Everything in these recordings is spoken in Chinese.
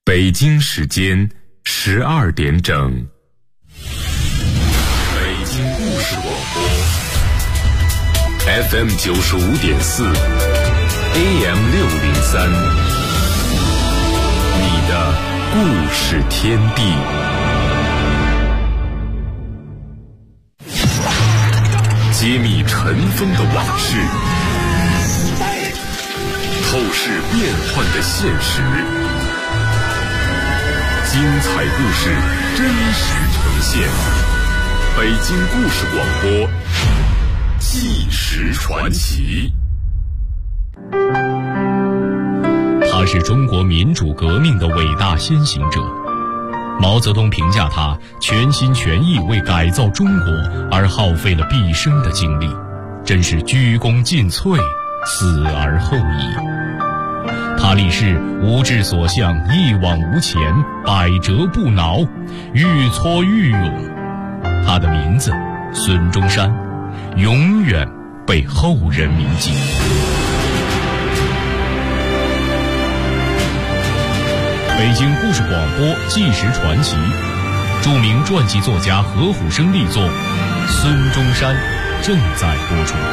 北京时间12点整。北京故事广播 FM 95.4 AM 603，你的故事天地。揭秘尘封的往事，透视变幻的现实，精彩故事真实呈现。北京故事广播，纪实传奇。 他是中国民主革命的伟大先行者。毛泽东评价他全心全意为改造中国而耗费了毕生的精力，真是鞠躬尽瘁，死而后已。他立誓无志所向，一往无前，百折不挠，愈挫愈勇。他的名字孙中山，永远被后人铭记。北京故事广播纪实传奇，著名传记作家何虎生力作《孙中山》正在播出。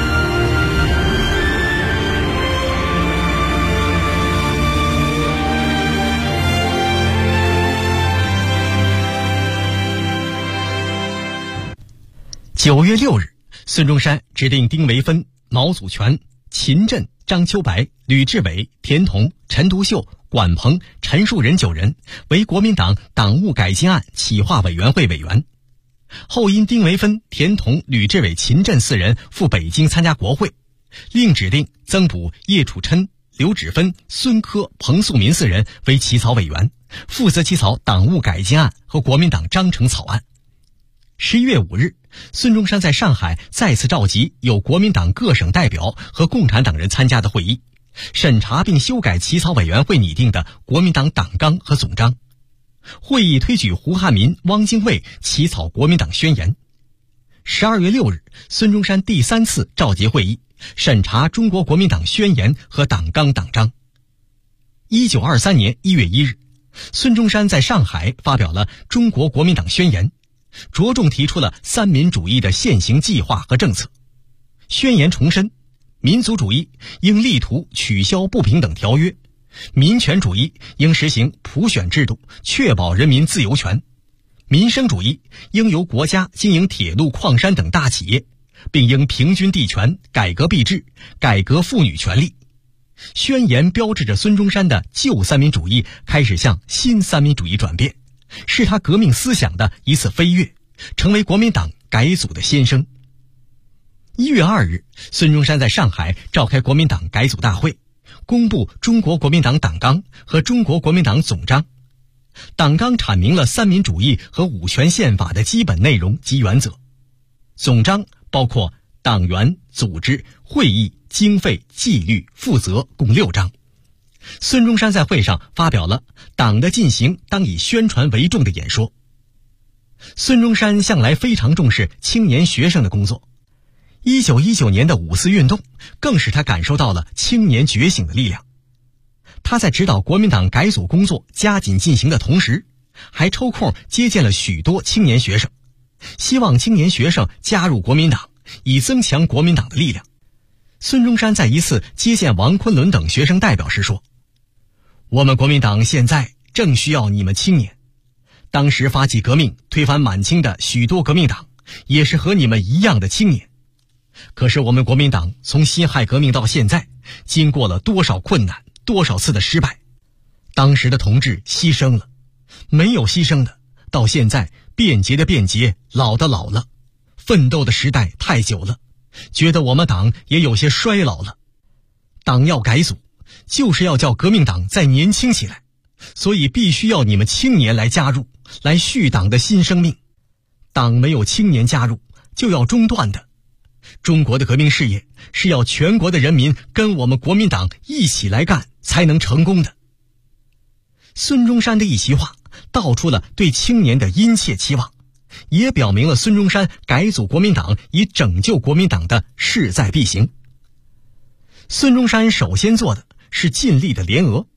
9月6日，孙中山指定丁惟汾、毛祖全、秦震、张秋白、吕志伟、田同、陈独秀、管鹏、陈树人9人为国民党党务改进案企划委员会委员。后因丁惟汾、田同、吕志伟、秦震4人赴北京参加国会，另指定增补叶楚琛、刘祉芬、孙科、彭素民4人为起草委员，负责起草党务改进案和国民党章程草案。11月5日，孙中山在上海再次召集有国民党各省代表和共产党人参加的会议，审查并修改起草委员会拟定的国民党党纲和总章。会议推举胡汉民、汪精卫起草国民党宣言。12月6日，孙中山第3次召集会议，审查中国国民党宣言和党纲党章。1923年1月1日，孙中山在上海发表了中国国民党宣言，着重提出了三民主义的现行计划和政策。宣言重申，民族主义应力图取消不平等条约，民权主义应实行普选制度，确保人民自由权，民生主义应由国家经营铁路、矿山等大企业，并应平均地权，改革币制，改革妇女权利。宣言标志着孙中山的旧三民主义开始向新三民主义转变，是他革命思想的一次飞跃，成为国民党改组的先声。1月2日，孙中山在上海召开国民党改组大会，公布中国国民党党纲和中国国民党总章。党纲阐明了三民主义和五权宪法的基本内容及原则，总章包括党员、组织、会议、经费、纪律、负责共6章。孙中山在会上发表了党的进行当以宣传为重的演说。孙中山向来非常重视青年学生的工作，1919年的5·4运动更使他感受到了青年觉醒的力量。他在指导国民党改组工作加紧进行的同时，还抽空接见了许多青年学生，希望青年学生加入国民党，以增强国民党的力量。孙中山在一次接见王昆仑等学生代表时说，我们国民党现在正需要你们青年，当时发起革命推翻满清的许多革命党也是和你们一样的青年，可是我们国民党从辛亥革命到现在，经过了多少困难，多少次的失败，当时的同志牺牲了，没有牺牲的到现在变节的变节，老的老了，奋斗的时代太久了，觉得我们党也有些衰老了。党要改组，就是要叫革命党再年轻起来，所以必须要你们青年来加入，来续党的新生命。党没有青年加入，就要中断的。中国的革命事业是要全国的人民跟我们国民党一起来干才能成功的。孙中山的一席话道出了对青年的殷切期望，也表明了孙中山改组国民党以拯救国民党的势在必行。孙中山首先做的是尽力的联俄。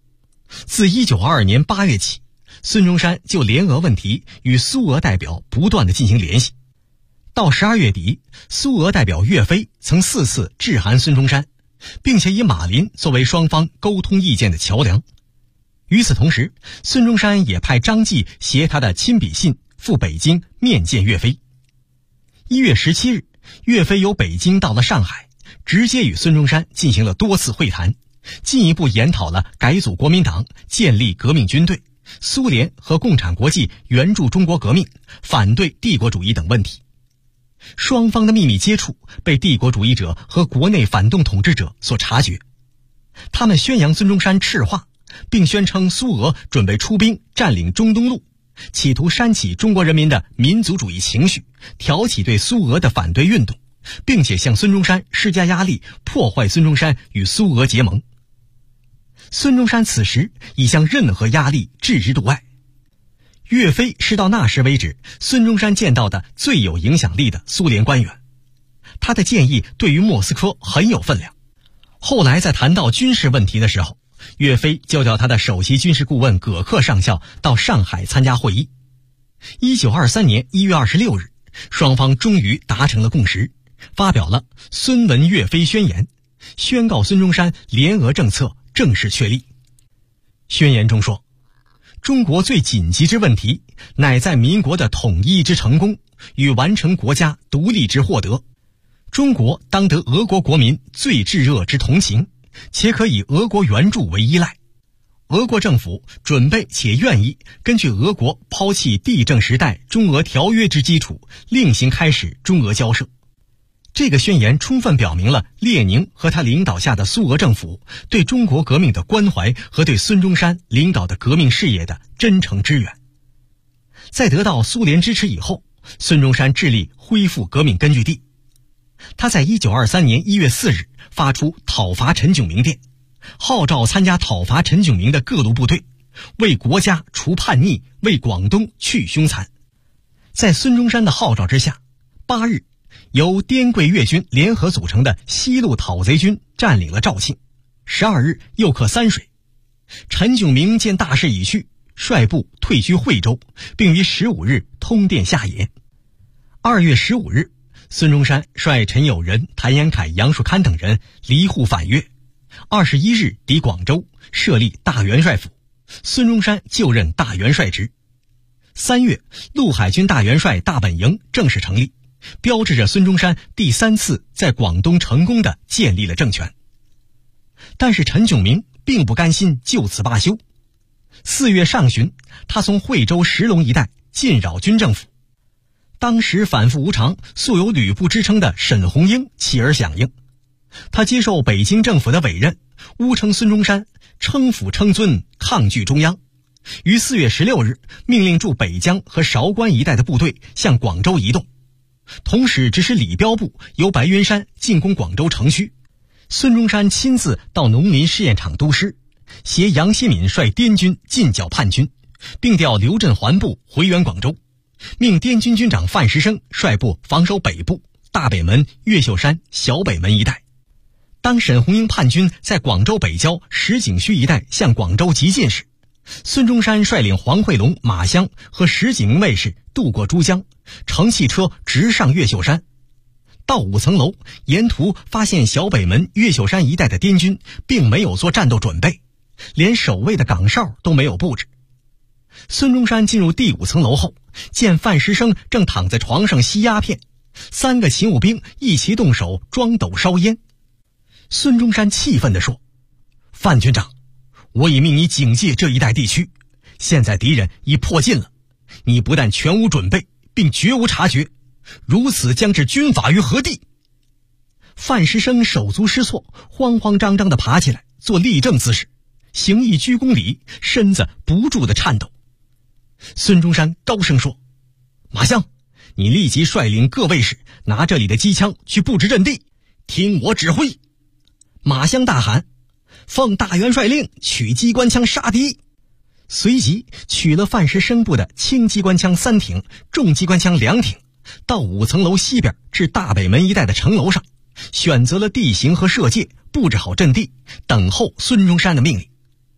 自1922年8月起，孙中山就联俄问题与苏俄代表不断地进行联系。到12月底，苏俄代表岳飞曾4次致函孙中山，并且以马林作为双方沟通意见的桥梁。与此同时，孙中山也派张继携他的亲笔信赴北京面见岳飞。1月17日，岳飞由北京到了上海，直接与孙中山进行了多次会谈，进一步研讨了改组国民党、建立革命军队、苏联和共产国际援助中国革命、反对帝国主义等问题。双方的秘密接触被帝国主义者和国内反动统治者所察觉，他们宣扬孙中山赤化，并宣称苏俄准备出兵占领中东路，企图煽起中国人民的民族主义情绪，挑起对苏俄的反对运动，并且向孙中山施加压力，破坏孙中山与苏俄结盟。孙中山此时已向任何压力置之度外。岳飞是到那时为止孙中山见到的最有影响力的苏联官员，他的建议对于莫斯科很有分量。后来在谈到军事问题的时候，岳飞就叫他的首席军事顾问葛克上校到上海参加会议。1923年1月26日，双方终于达成了共识，发表了孙文岳飞宣言，宣告孙中山联俄政策正式确立。宣言中说，中国最紧急之问题，乃在民国的统一之成功与完成国家独立之获得。中国当得俄国国民最炙热之同情，且可以俄国援助为依赖。俄国政府准备且愿意根据俄国抛弃帝政时代中俄条约之基础，另行开始中俄交涉。这个宣言充分表明了列宁和他领导下的苏俄政府对中国革命的关怀和对孙中山领导的革命事业的真诚支援。在得到苏联支持以后，孙中山致力恢复革命根据地。他在1923年1月4日发出讨伐陈炯明电，号召参加讨伐陈炯明的各路部队，为国家除叛逆，为广东去凶残。在孙中山的号召之下，8日由滇桂粤军联合组成的西路讨贼军占领了肇庆，12日又克三水。陈炯明见大势已去，率部退居惠州，并于15日通电下野。2月15日，孙中山率陈友仁、谭延闿、杨树堪等人离沪返粤。21日抵广州，设立大元帅府，孙中山就任大元帅职。3月，陆海军大元帅大本营正式成立，标志着孙中山第3次在广东成功地建立了政权。但是陈炯明并不甘心就此罢休。4月上旬，他从惠州石龙一带进扰军政府。当时反复无常、素有吕布之称的沈鸿英起而响应，他接受北京政府的委任，诬称孙中山称辅称尊，抗拒中央。于4月16日命令驻北江和韶关一带的部队向广州移动，同时指使礼标部由白云山进攻广州城区。孙中山亲自到农林试验场督师，携杨希敏率滇军进剿叛军，并调刘振环部回援广州，命滇军军长范石生率部防守北部、大北门、越秀山、小北门一带。当沈鸿英叛军在广州北郊石景墟一带向广州急进时，孙中山率领黄惠龙、马湘和石景明卫士渡过珠江，乘汽车直上越秀山。到5层楼，沿途发现小北门、越秀山一带的滇军并没有做战斗准备，连守卫的岗哨都没有布置。孙中山进入第5层楼后，见范石生正躺在床上吸鸦片，3个勤务兵一齐动手装斗烧烟。孙中山气愤地说：“范军长，我已命你警戒这一带地区，现在敌人已迫近了，你不但全无准备，并绝无察觉，如此将置军法于何地？”范石生手足失措，慌慌张张地爬起来，做立正姿势，行一鞠躬礼，身子不住地颤抖。孙中山高声说：“马湘，你立即率领各卫士拿这里的机枪去布置阵地，听我指挥。”马湘大喊：“奉大元帅令，取机关枪杀敌！”随即取了范石生部的轻机关枪3挺，重机关枪2挺，到5层楼西边至大北门一带的城楼上，选择了地形和射界，布置好阵地，等候孙中山的命令。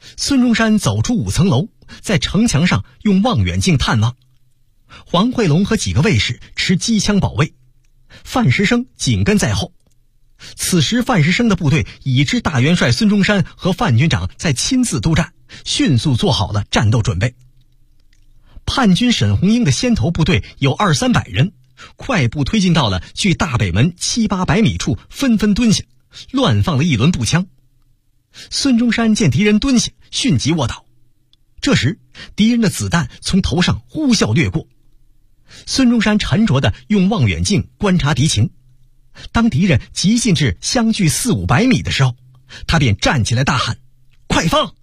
孙中山走出5层楼，在城墙上用望远镜探望。黄惠龙和几个卫士持机枪保卫，范石生紧跟在后。此时范石生的部队已知大元帅孙中山和范军长在亲自督战，迅速做好了战斗准备。叛军沈鸿英的先头部队有200-300人，快步推进到了距大北门700-800米处，纷纷蹲下，乱放了一轮步枪。孙中山见敌人蹲下，迅即卧倒。这时敌人的子弹从头上呼啸掠过，孙中山沉着地用望远镜观察敌情。当敌人急近至相距400-500米的时候，他便站起来大喊：快放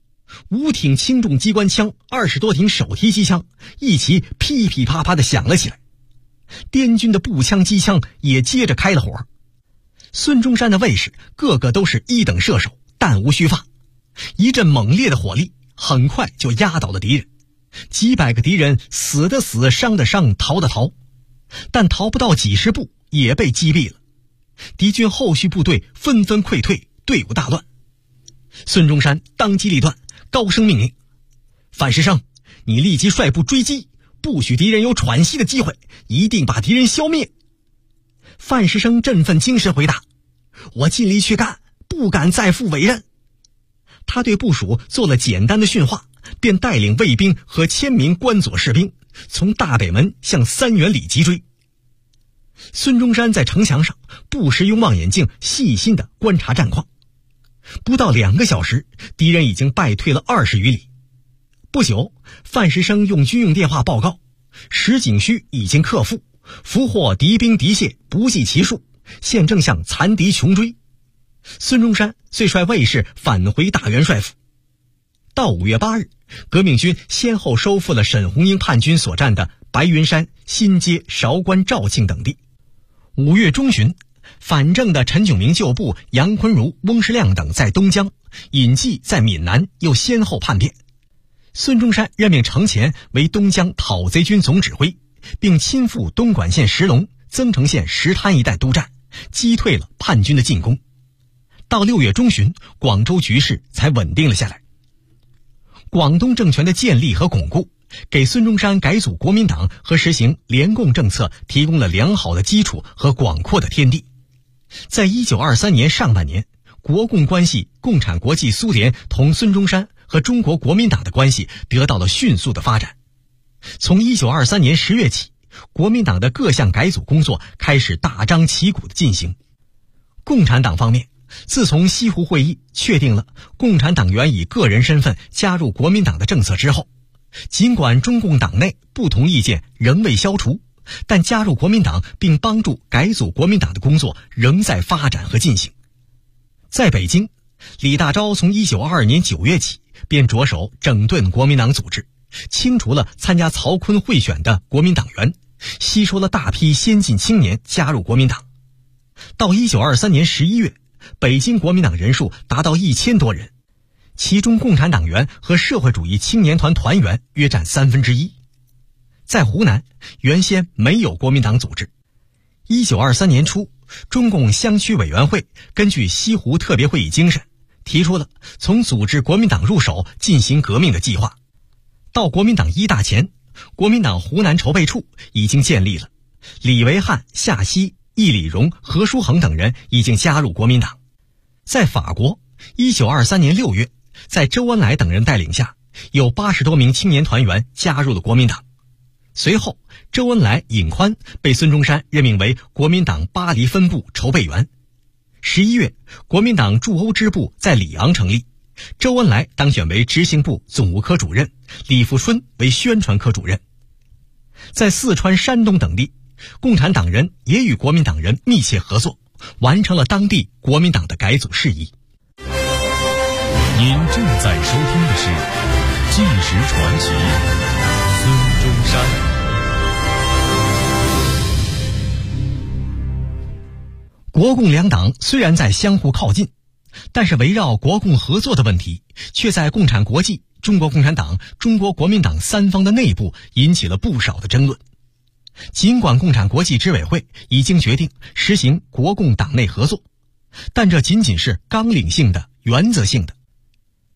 ！5挺轻重机关枪，20多挺手提机枪一齐噼噼啪啪地响了起来。滇军的步枪机枪也接着开了火。孙中山的卫士个个都是1等射手，弹无虚发。一阵猛烈的火力很快就压倒了敌人，几百个敌人死的死，伤的伤，逃的逃，但逃不到几十步也被击毙了。敌军后续部队纷纷溃退，队伍大乱。孙中山当机立断，高声命令：范石生，你立即率部追击，不许敌人有喘息的机会，一定把敌人消灭。范石生振奋精神回答：我尽力去干，不敢再负委任。他对部属做了简单的训话，便带领卫兵和1000名关左士兵从大北门向3元里急追。孙中山在城墙上不时用望远镜细心地观察战况。不到2个小时，敌人已经败退了20余里。不久，范石生用军用电话报告，石景虚已经克复，俘获敌兵敌械不计其数，现正向残敌穷追。孙中山遂率卫士返回大元帅府。到5月8日，革命军先后收复了沈鸿英叛军所占的白云山、新街、韶关、肇庆等地。5月中旬，反正的陈炯明旧部杨坤如、翁士亮等在东江，尹继在闽南又先后叛变。孙中山任命程潜为东江讨贼军总指挥，并亲赴东莞县石龙、增城县石滩一带督战，击退了叛军的进攻。到6月中旬，广州局势才稳定了下来。广东政权的建立和巩固，给孙中山改组国民党和实行联共政策提供了良好的基础和广阔的天地。在1923年上半年，国共关系，共产国际苏联同孙中山和中国国民党的关系得到了迅速的发展。从1923年10月起，国民党的各项改组工作开始大张旗鼓地进行。共产党方面，自从西湖会议确定了共产党员以个人身份加入国民党的政策之后，尽管中共党内不同意见仍未消除，但加入国民党并帮助改组国民党的工作仍在发展和进行。在北京，李大钊从1922年9月起便着手整顿国民党组织，清除了参加曹锟贿选的国民党员，吸收了大批先进青年加入国民党。到1923年11月，北京国民党人数达到1000多人，其中共产党员和社会主义青年团团员约占1/3。在湖南，原先没有国民党组织。1923年初，中共湘区委员会根据西湖特别会议精神，提出了从组织国民党入手进行革命的计划。到国民党1大前，国民党湖南筹备处已经建立了，李维汉、夏曦、易礼荣、何书衡等人已经加入国民党。在法国，1923年6月，在周恩来等人带领下，有80多名青年团员加入了国民党。随后，周恩来、尹宽被孙中山任命为国民党巴黎分部筹备员。11月，国民党驻欧支部在里昂成立，周恩来当选为执行部总务科主任，李富春为宣传科主任。在四川、山东等地，共产党人也与国民党人密切合作，完成了当地国民党的改组事宜。 您正在收听的是《纪实传奇》，孙中山。 国共两党虽然在相互靠近，但是围绕国共合作的问题，却在共产国际、中国共产党、中国国民党三方的内部引起了不少的争论。尽管共产国际执委会已经决定实行国共党内合作，但这仅仅是纲领性的、原则性的。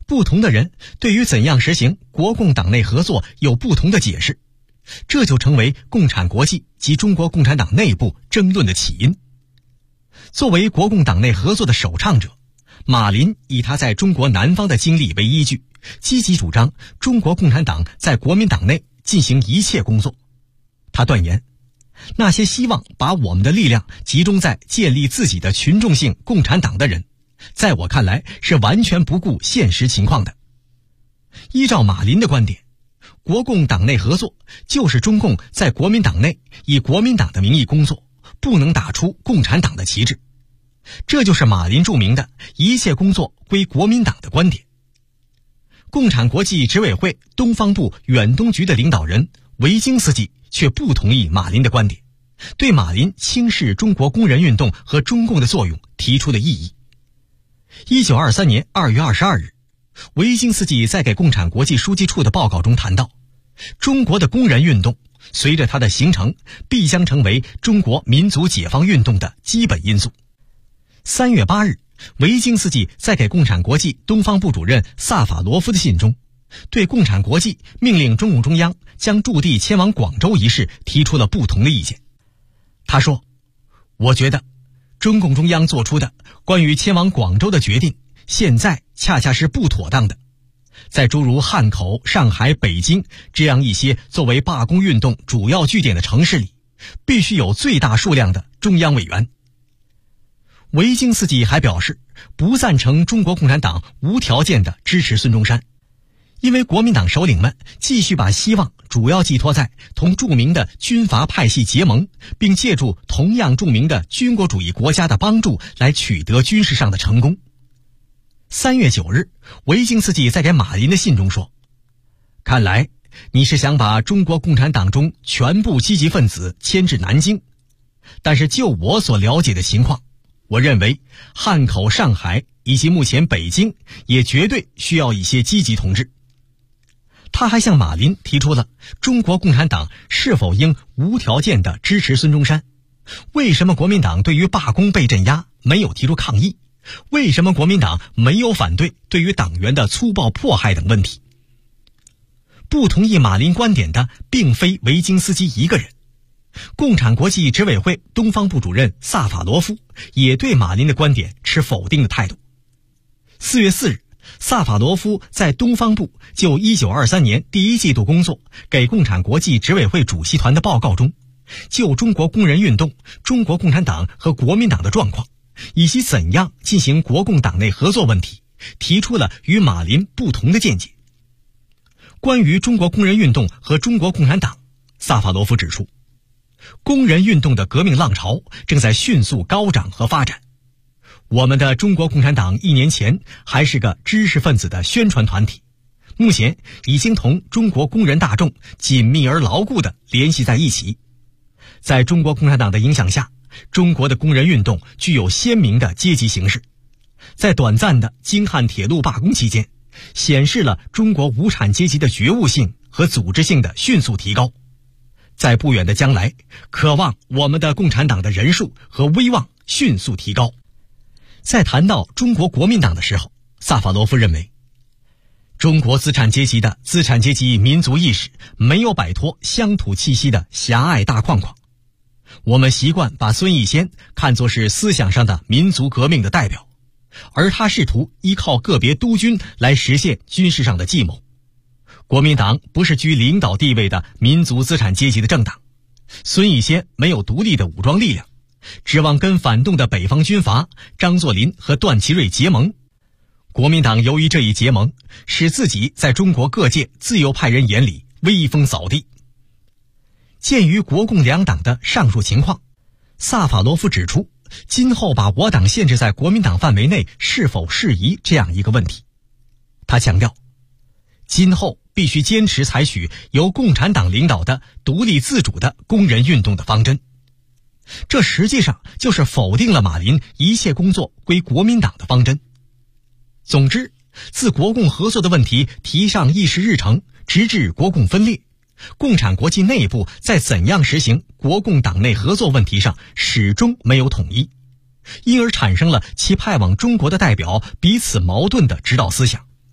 不同的人对于怎样实行国共党内合作有不同的解释，这就成为共产国际及中国共产党内部争论的起因。作为国共党内合作的首倡者，马林以他在中国南方的经历为依据，积极主张中国共产党在国民党内进行一切工作。他断言，那些希望把我们的力量集中在建立自己的群众性共产党的人，在我看来是完全不顾现实情况的。依照马林的观点，国共党内合作就是中共在国民党内以国民党的名义工作，不能打出共产党的旗帜。这就是马林著名的一切工作归国民党的观点。共产国际执委会东方部远东局的领导人维京斯基却不同意马林的观点，对马林轻视中国工人运动和中共的作用提出了异议。1923年2月22日，维京斯基在给共产国际书记处的报告中谈到，中国的工人运动随着它的形成必将成为中国民族解放运动的基本因素。3月8日，维京斯基在给共产国际东方部主任萨法罗夫的信中，对共产国际命令中共中央将驻地迁往广州一事提出了不同的意见。他说，我觉得中共中央做出的关于迁往广州的决定现在恰恰是不妥当的。在诸如汉口、上海、北京这样一些作为罢工运动主要据点的城市里，必须有最大数量的中央委员。维京斯基还表示，不赞成中国共产党无条件地支持孙中山，因为国民党首领们继续把希望主要寄托在同著名的军阀派系结盟，并借助同样著名的军国主义国家的帮助来取得军事上的成功。3月9日，维京斯基在给马林的信中说，看来你是想把中国共产党中全部积极分子迁至南京，但是就我所了解的情况，我认为汉口、上海以及目前北京也绝对需要一些积极同志。他还向马林提出了中国共产党是否应无条件地支持孙中山，为什么国民党对于罢工被镇压没有提出抗议，为什么国民党没有反对对于党员的粗暴迫害等问题。不同意马林观点的并非维京斯基一个人，共产国际执委会东方部主任萨法罗夫也对马林的观点持否定的态度。4月4日，萨法罗夫在东方部就1923年第一季度工作给共产国际执委会主席团的报告中，就中国工人运动、中国共产党和国民党的状况，以及怎样进行国共党内合作问题，提出了与马林不同的见解。关于中国工人运动和中国共产党，萨法罗夫指出，工人运动的革命浪潮正在迅速高涨和发展。我们的中国共产党1年前还是个知识分子的宣传团体，目前已经同中国工人大众紧密而牢固地联系在一起。在中国共产党的影响下，中国的工人运动具有鲜明的阶级形式。在短暂的京汉铁路罢工期间，显示了中国无产阶级的觉悟性和组织性的迅速提高。在不远的将来，渴望我们的共产党的人数和威望迅速提高。在谈到中国国民党的时候，萨法罗夫认为，中国资产阶级的资产阶级民族意识没有摆脱乡土气息的狭隘大框框。我们习惯把孙逸仙看作是思想上的民族革命的代表，而他试图依靠个别督军来实现军事上的计谋。国民党不是居领导地位的民族资产阶级的政党，孙逸仙没有独立的武装力量，指望跟反动的北方军阀张作霖和段祺瑞结盟。国民党由于这一结盟，使自己在中国各界自由派人眼里威风扫地。鉴于国共两党的上述情况，萨法罗夫指出，今后把我党限制在国民党范围内是否适宜这样一个问题。他强调，今后必须坚持采取由共产党领导的独立自主的工人运动的方针。这实际上就是否定了马林一切工作归国民党的方针。总之，自国共合作的问题提上议事日程，直至国共分裂，共产国际内部在怎样实行国共党内合作问题上始终没有统一，因而产生了其派往中国的代表彼此矛盾的指导思想。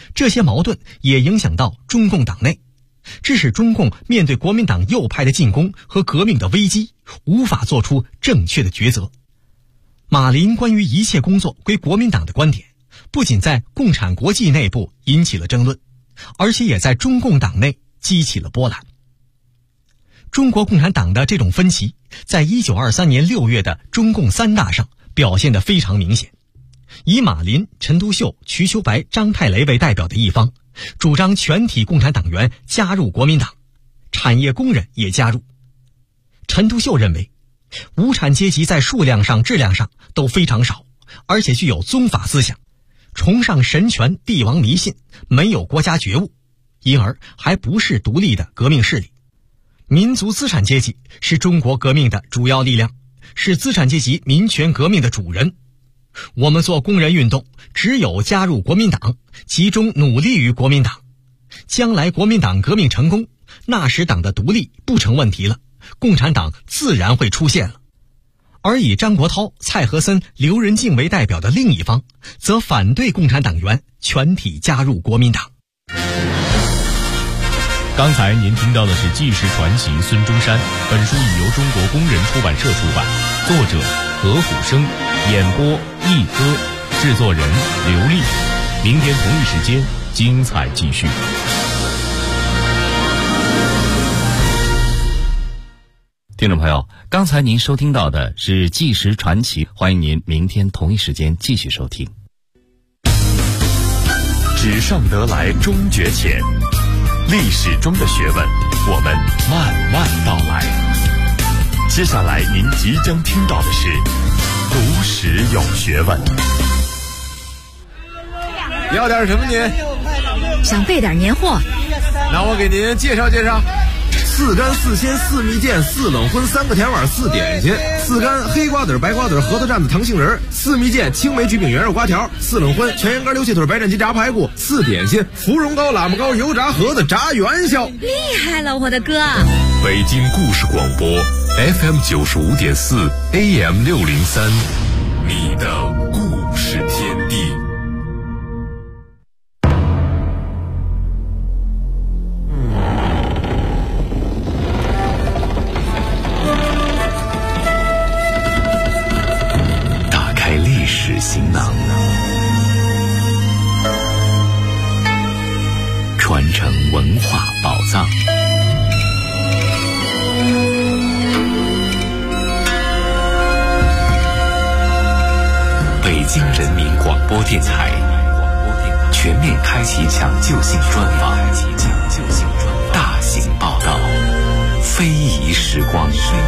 这些矛盾也影响到中共党内，致使中共面对国民党右派的进攻和革命的危机，无法做出正确的抉择。马林关于一切工作归国民党的观点，不仅在共产国际内部引起了争论，而且也在中共党内激起了波澜。中国共产党的这种分歧，在1923年6月的中共3大上表现得非常明显。以马林、陈独秀、瞿秋白、张太雷为代表的一方，主张全体共产党员加入国民党，产业工人也加入。陈独秀认为，无产阶级在数量上、质量上都非常少，而且具有宗法思想，崇尚神权、帝王迷信，没有国家觉悟，因而还不是独立的革命势力。民族资产阶级是中国革命的主要力量，是资产阶级民权革命的主人。我们做工人运动，只有加入国民党，集中努力于国民党，将来国民党革命成功，那时党的独立不成问题了，共产党自然会出现了。而以张国焘、蔡和森、刘仁静为代表的另一方，则反对共产党员全体加入国民党。 刚才您听到的是纪实传奇孙中山，本书已由中国工人出版社出版，作者何虎生，演播一哥，制作人刘丽。明天同一时间精彩继续。 听众朋友，刚才您收听到的是纪实传奇，欢迎您明天同一时间继续收听。 纸上得来终觉浅，历史中的学问，我们慢慢道来。接下来您即将听到的是读史有学问。 要点什么您？ 想备点年货。 那我给您介绍介绍。4干4鲜4蜜饯4冷荤3个甜碗4点心，4干黑瓜子白瓜子核桃蘸子糖杏仁，4蜜饯青梅橘饼圆肉瓜条，4冷荤全羊肝溜气腿白斩鸡炸排骨，4点心芙蓉糕喇嘛糕油炸盒子炸元宵。 厉害了，我的哥！ 北京故事广播 FM 95.4 AM 603，你的故事天地。行囊，传承文化宝藏。北京人民广播电台全面开启抢救性专访，大型报道，非遗时光。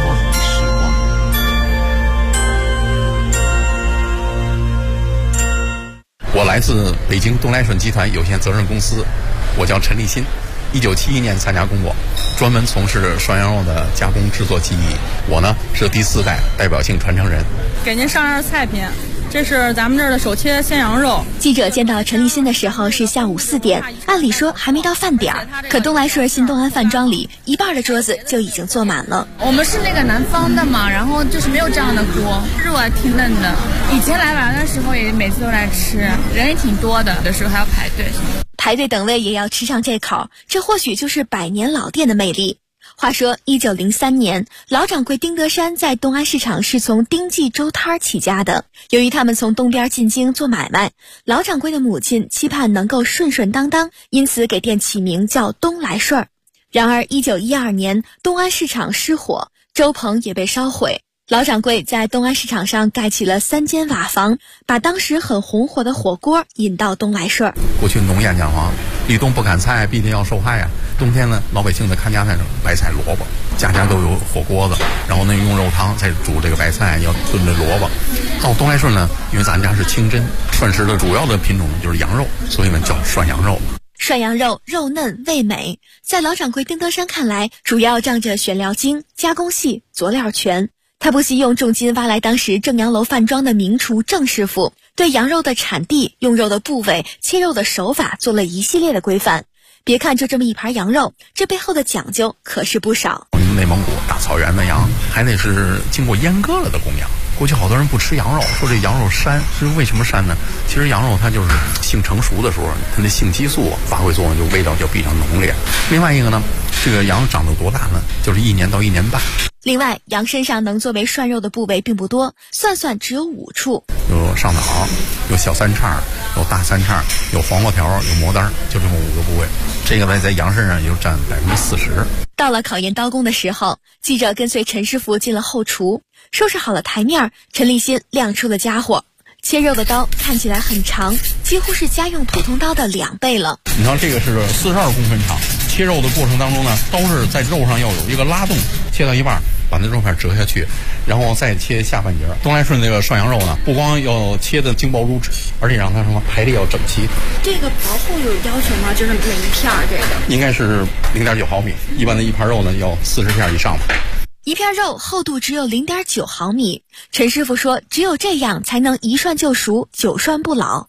我来自北京东来顺集团有限责任公司，我叫陈立新，1971年参加工作，专门从事涮羊肉的加工制作技艺。我呢是第4代代表性传承人。 给您上样菜品，这是咱们这儿的手切鲜羊肉。 记者见到陈立新的时候是下午4点，按理说还没到饭点儿，可东来顺新东安饭庄里一半的桌子就已经坐满了。 我们是那个南方的嘛，然后就是没有这样的锅，肉啊挺嫩的。以前来玩的时候也每次都来吃，人也挺多的，有的时候还要排队。 排队等位也要吃上这口，这或许就是百年老店的魅力。话说1903年，老掌柜丁德山在东安市场是从丁记粥摊起家的。由于他们从东边进京做买卖，老掌柜的母亲期盼能够顺顺当当，因此给店起名叫东来顺。然而1912年，东安市场失火，粥棚也被烧毁。老掌柜在东安市场上盖起了3间瓦房，把当时很红火的火锅引到东来顺。 过去农谚讲话，立冬不砍菜，必定要受害啊。冬天呢，老百姓的看家菜白菜萝卜，家家都有火锅子，然后呢用肉汤再煮这个白菜，要炖这萝卜。到东来顺呢，因为咱家是清真，涮食的主要的品种就是羊肉，所以呢叫涮羊肉。 涮羊肉肉嫩味美，在老掌柜丁德山看来，主要仗着选料精、加工细、佐料全。他不惜用重金挖来当时正阳楼饭庄的名厨郑师傅，对羊肉的产地、用肉的部位、切肉的手法做了一系列的规范。别看就这么一盘羊肉，这背后的讲究可是不少。 内蒙古大草原的羊还得是经过阉割了的公羊， 过去好多人不吃羊肉，说这羊肉膻，是为什么膻呢？其实羊肉它就是性成熟的时候，它的性激素发挥作用，就味道就比较浓烈。另外一个呢，这个羊长到多大呢？就是1年到1年半。 另外，羊身上能作为涮肉的部位并不多，算算只有5处。 有上脑，有小三叉，有大三叉，有黄瓜条，有魔丹，就这么5个部位。这个在羊身上也就占40%。 到了考验刀工的时候，记者跟随陈师傅进了后厨，收拾好了台面，陈立新亮出了家伙。切肉的刀看起来很长，几乎是家用普通刀的2倍了。 你看这个是42公分长，切肉的过程当中呢，刀是在肉上要有一个拉动，切到一半把那肉片折下去，然后再切下半截。东来顺这个涮羊肉呢，不光要切的精薄如纸，而且让它什么排列要整齐。 这个薄厚有要求吗？就是每一片这个应该是0.9毫米，一般的一盘肉呢要40片以上吧。 一片肉厚度只有0.9毫米，陈师傅说只有这样才能一涮就熟，久涮不老。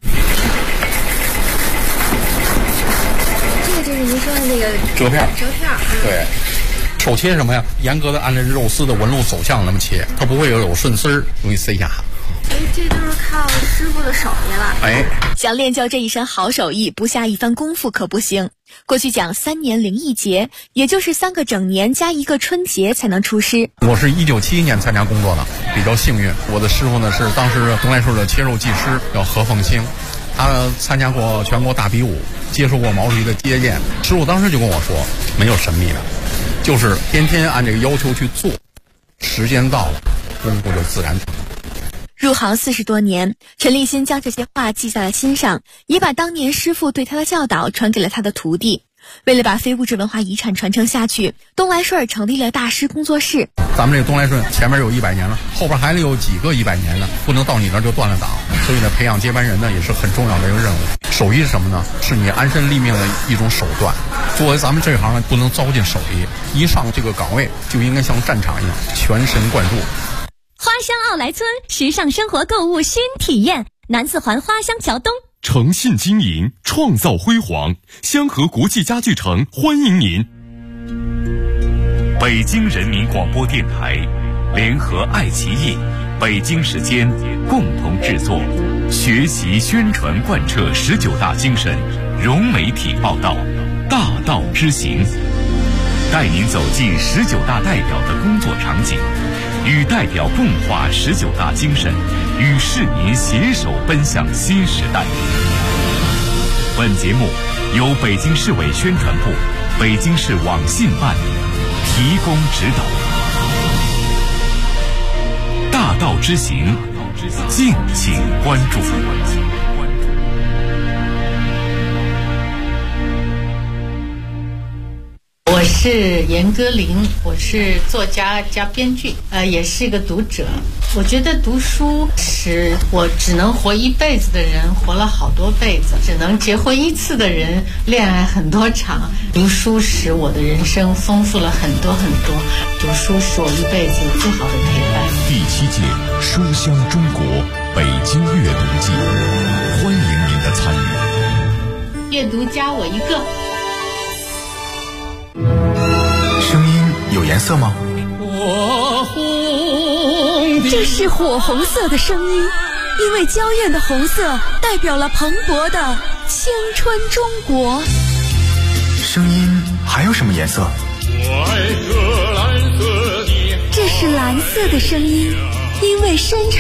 这个就是您说的那个折片。 对， 手切什么呀？严格的按照肉丝的纹路走向那么切，它不会有顺丝儿，容易塞牙。 这都是靠师傅的手艺了。 想练就这一身好手艺，不下一番功夫可不行。过去讲3年零1节，也就是3个整年加1个春节才能出师。 我是1971年参加工作的，比较幸运。我的师傅呢是当时东来顺的切肉技师，叫何凤清，他参加过全国大比武，接受过毛主席的接见。师傅当时就跟我说，没有神秘的，就是天天按这个要求去做，时间到了，功夫就自然成。 入行40多年，陈立新将这些话记在了心上，也把当年师傅对他的教导传给了他的徒弟。为了把非物质文化遗产传承下去，东来顺成立了大师工作室。 咱们这个东来顺前面有100年了，后边还有几个100年呢，不能到你那儿就断了档。所以呢，培养接班人呢也是很重要的一个任务。手艺是什么呢？是你安身立命的一种手段。作为咱们这一行呢，不能糟践手艺，一上这个岗位就应该像战场一样全神贯注。 花乡奥莱村时尚生活购物新体验，南四环花乡桥东。 诚信经营，创造辉煌，香河国际家具城欢迎您。北京人民广播电台联合爱奇艺、北京时间共同制作，学习宣传贯彻19大精神，融媒体报道，大道之行，带您走进19大代表的工作场景，与代表共话19大精神，与市民携手奔向新时代。本节目由北京市委宣传部、北京市网信办提供指导。大道之行，敬请关注。 我是严歌苓，我是作家加编剧，也是一个读者。我觉得读书使我只能活一辈子的人活了好多辈子，只能结婚1次的人恋爱很多场。读书使我的人生丰富了很多很多，读书是我一辈子最好的陪伴。 第7届书香中国北京阅读季，欢迎您的参与。 阅读加我一个。 声音有颜色吗？ 这是火红色的声音，因为娇艳的红色代表了蓬勃的青春中国。 声音还有什么颜色？ 这是蓝色的声音，因为深沉